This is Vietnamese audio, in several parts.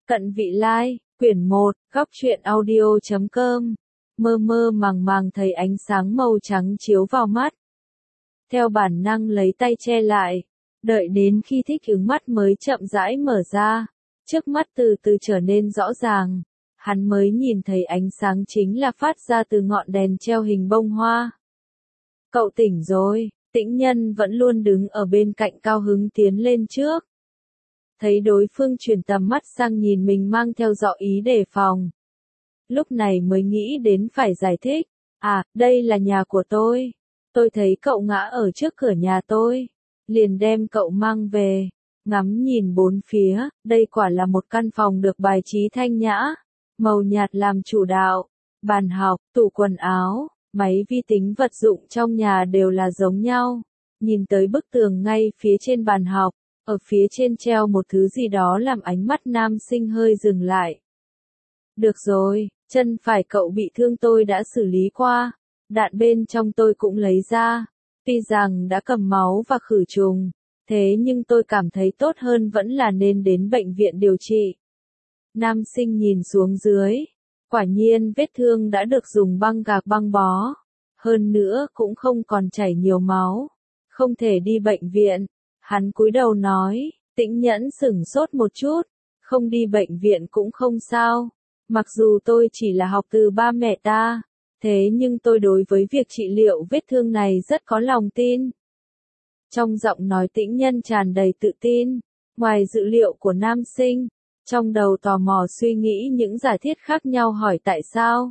Cận Vị Lai, quyển 1, góc truyện audio.com. Mơ mơ màng màng thấy ánh sáng màu trắng chiếu vào mắt. Theo bản năng lấy tay che lại, đợi đến khi thích ứng mắt mới chậm rãi mở ra. Trước mắt từ từ trở nên rõ ràng, hắn mới nhìn thấy ánh sáng chính là phát ra từ ngọn đèn treo hình bông hoa. Cậu tỉnh rồi, Tĩnh Nhân vẫn luôn đứng ở bên cạnh cao hứng tiến lên trước. Thấy đối phương chuyển tầm mắt sang nhìn mình mang theo giọng ý đề phòng. Lúc này mới nghĩ đến phải giải thích. À, đây là nhà của tôi. Tôi thấy cậu ngã ở trước cửa nhà tôi. Liền đem cậu mang về. Ngắm nhìn bốn phía, đây quả là một căn phòng được bài trí thanh nhã. Màu nhạt làm chủ đạo. Bàn học, tủ quần áo, máy vi tính vật dụng trong nhà đều là giống nhau. Nhìn tới bức tường ngay phía trên bàn học. Ở phía trên treo một thứ gì đó làm ánh mắt nam sinh hơi dừng lại. Được rồi, chân phải cậu bị thương tôi đã xử lý qua. Đạn bên trong tôi cũng lấy ra. Tuy rằng đã cầm máu và khử trùng. Thế nhưng tôi cảm thấy tốt hơn vẫn là nên đến bệnh viện điều trị. Nam sinh nhìn xuống dưới. Quả nhiên vết thương đã được dùng băng gạc băng bó. Hơn nữa cũng không còn chảy nhiều máu. Không thể đi bệnh viện. Hắn cúi đầu nói, Tĩnh Nhẫn sửng sốt một chút, không đi bệnh viện cũng không sao. Mặc dù tôi chỉ là học từ ba mẹ ta, thế nhưng tôi đối với việc trị liệu vết thương này rất có lòng tin. Trong giọng nói Tĩnh Nhân tràn đầy tự tin, ngoài dự liệu của nam sinh, trong đầu tò mò suy nghĩ những giả thiết khác nhau hỏi tại sao.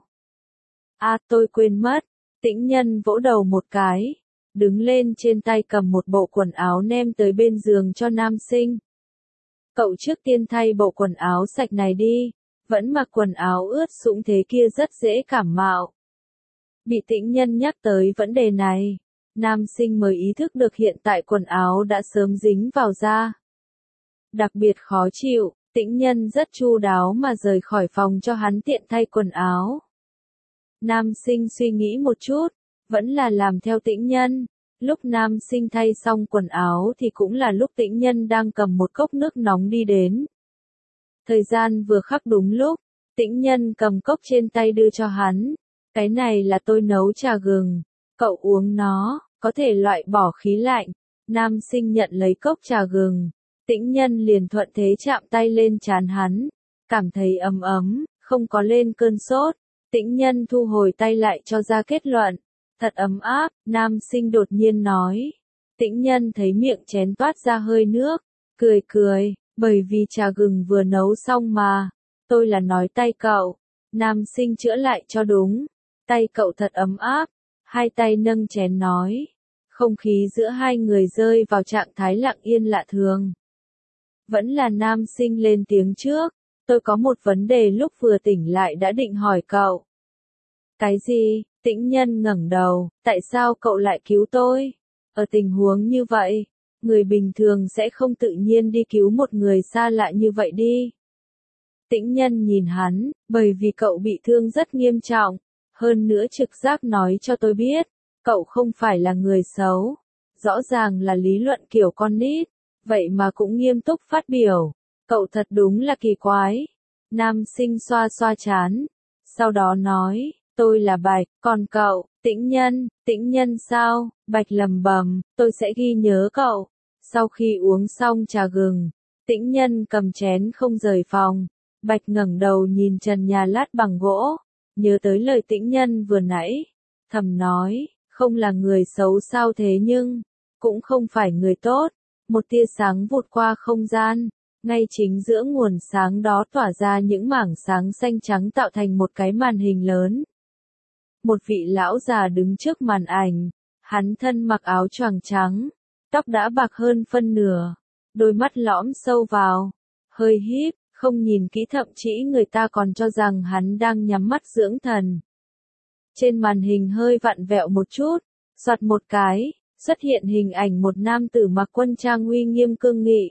À, tôi quên mất, Tĩnh Nhân vỗ đầu một cái. Đứng lên trên tay cầm một bộ quần áo ném tới bên giường cho nam sinh. Cậu trước tiên thay bộ quần áo sạch này đi, vẫn mặc quần áo ướt sũng thế kia rất dễ cảm mạo. Bị Tĩnh Nhân nhắc tới vấn đề này, nam sinh mới ý thức được hiện tại quần áo đã sớm dính vào da. Đặc biệt khó chịu, Tĩnh Nhân rất chu đáo mà rời khỏi phòng cho hắn tiện thay quần áo. Nam sinh suy nghĩ một chút. Vẫn là làm theo Tĩnh Nhân. Lúc nam sinh thay xong quần áo thì cũng là lúc Tĩnh Nhân đang cầm một cốc nước nóng đi đến. Thời gian vừa khắc đúng lúc, Tĩnh Nhân cầm cốc trên tay đưa cho hắn. Cái này là tôi nấu trà gừng, cậu uống nó, có thể loại bỏ khí lạnh. Nam sinh nhận lấy cốc trà gừng, Tĩnh Nhân liền thuận thế chạm tay lên trán hắn, cảm thấy ấm ấm, không có lên cơn sốt. Tĩnh Nhân thu hồi tay lại cho ra kết luận. Thật ấm áp, nam sinh đột nhiên nói. Tĩnh Nhân thấy miệng chén toát ra hơi nước, cười cười, bởi vì trà gừng vừa nấu xong mà. Tôi là nói tay cậu. Nam sinh chữa lại cho đúng. Tay cậu thật ấm áp. Hai tay nâng chén nói. Không khí giữa hai người rơi vào trạng thái lặng yên lạ thường. Vẫn là nam sinh lên tiếng trước. Tôi có một vấn đề lúc vừa tỉnh lại đã định hỏi cậu. Cái gì? Tĩnh Nhân ngẩng đầu, tại sao cậu lại cứu tôi? Ở tình huống như vậy, người bình thường sẽ không tự nhiên đi cứu một người xa lạ như vậy đi. Tĩnh Nhân nhìn hắn, bởi vì cậu bị thương rất nghiêm trọng, hơn nữa trực giác nói cho tôi biết, cậu không phải là người xấu. Rõ ràng là lý luận kiểu con nít, vậy mà cũng nghiêm túc phát biểu. Cậu thật đúng là kỳ quái. Nam sinh xoa xoa trán, sau đó nói. Tôi là Bạch, còn cậu, Tĩnh Nhân sao? Bạch lầm bầm, tôi sẽ ghi nhớ cậu. Sau khi uống xong trà gừng, Tĩnh Nhân cầm chén không rời phòng. Bạch ngẩng đầu nhìn trần nhà lát bằng gỗ, nhớ tới lời Tĩnh Nhân vừa nãy, thầm nói, không là người xấu sao thế nhưng, cũng không phải người tốt. Một tia sáng vụt qua không gian, ngay chính giữa nguồn sáng đó tỏa ra những mảng sáng xanh trắng tạo thành một cái màn hình lớn. Một vị lão già đứng trước màn ảnh, hắn thân mặc áo choàng trắng, tóc đã bạc hơn phân nửa, đôi mắt lõm sâu vào, hơi híp, không nhìn kỹ thậm chí người ta còn cho rằng hắn đang nhắm mắt dưỡng thần. Trên màn hình hơi vặn vẹo một chút, xoạt một cái, xuất hiện hình ảnh một nam tử mặc quân trang uy nghiêm cương nghị.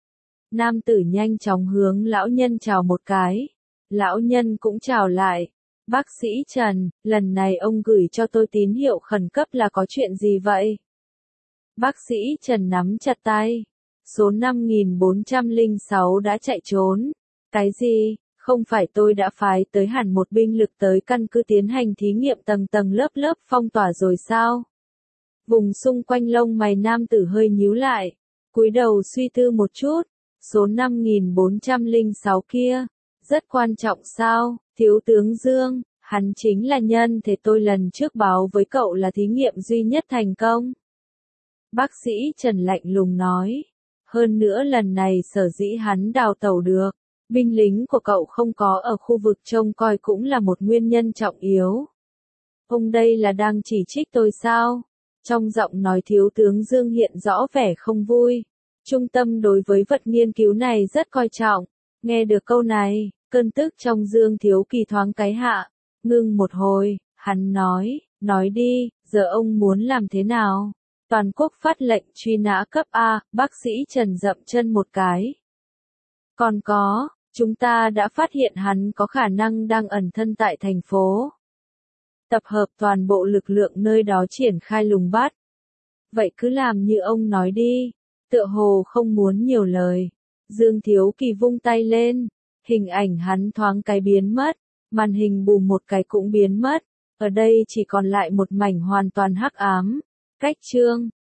Nam tử nhanh chóng hướng lão nhân chào một cái, lão nhân cũng chào lại. Bác sĩ Trần, lần này ông gửi cho tôi tín hiệu khẩn cấp là có chuyện gì vậy? Bác sĩ Trần nắm chặt tay. Số 5406 đã chạy trốn. Cái gì? Không phải tôi đã phái tới hẳn một binh lực tới căn cứ tiến hành thí nghiệm tầng tầng lớp lớp phong tỏa rồi sao? Vùng xung quanh lông mày nam tử hơi nhíu lại, cúi đầu suy tư một chút, số 5406 kia, rất quan trọng sao, thiếu tướng Dương, hắn chính là nhân thể tôi lần trước báo với cậu là thí nghiệm duy nhất thành công. Bác sĩ Trần lạnh lùng nói, hơn nữa lần này sở dĩ hắn đào tẩu được, binh lính của cậu không có ở khu vực trông coi cũng là một nguyên nhân trọng yếu. Ông đây là đang chỉ trích tôi sao? Trong giọng nói thiếu tướng Dương hiện rõ vẻ không vui. Trung tâm đối với vật nghiên cứu này rất coi trọng. Nghe được câu này, cơn tức trong Dương Thiếu Kỳ thoáng cái hạ. Ngưng một hồi, hắn nói đi, giờ ông muốn làm thế nào? Toàn quốc phát lệnh truy nã cấp A, bác sĩ Trần dậm chân một cái. Còn có, chúng ta đã phát hiện hắn có khả năng đang ẩn thân tại thành phố. Tập hợp toàn bộ lực lượng nơi đó triển khai lùng bắt. Vậy cứ làm như ông nói đi, tựa hồ không muốn nhiều lời. Dương Thiếu Kỳ vung tay lên, hình ảnh hắn thoáng cái biến mất, màn hình bùm một cái cũng biến mất, ở đây chỉ còn lại một mảnh hoàn toàn hắc ám. Cách chương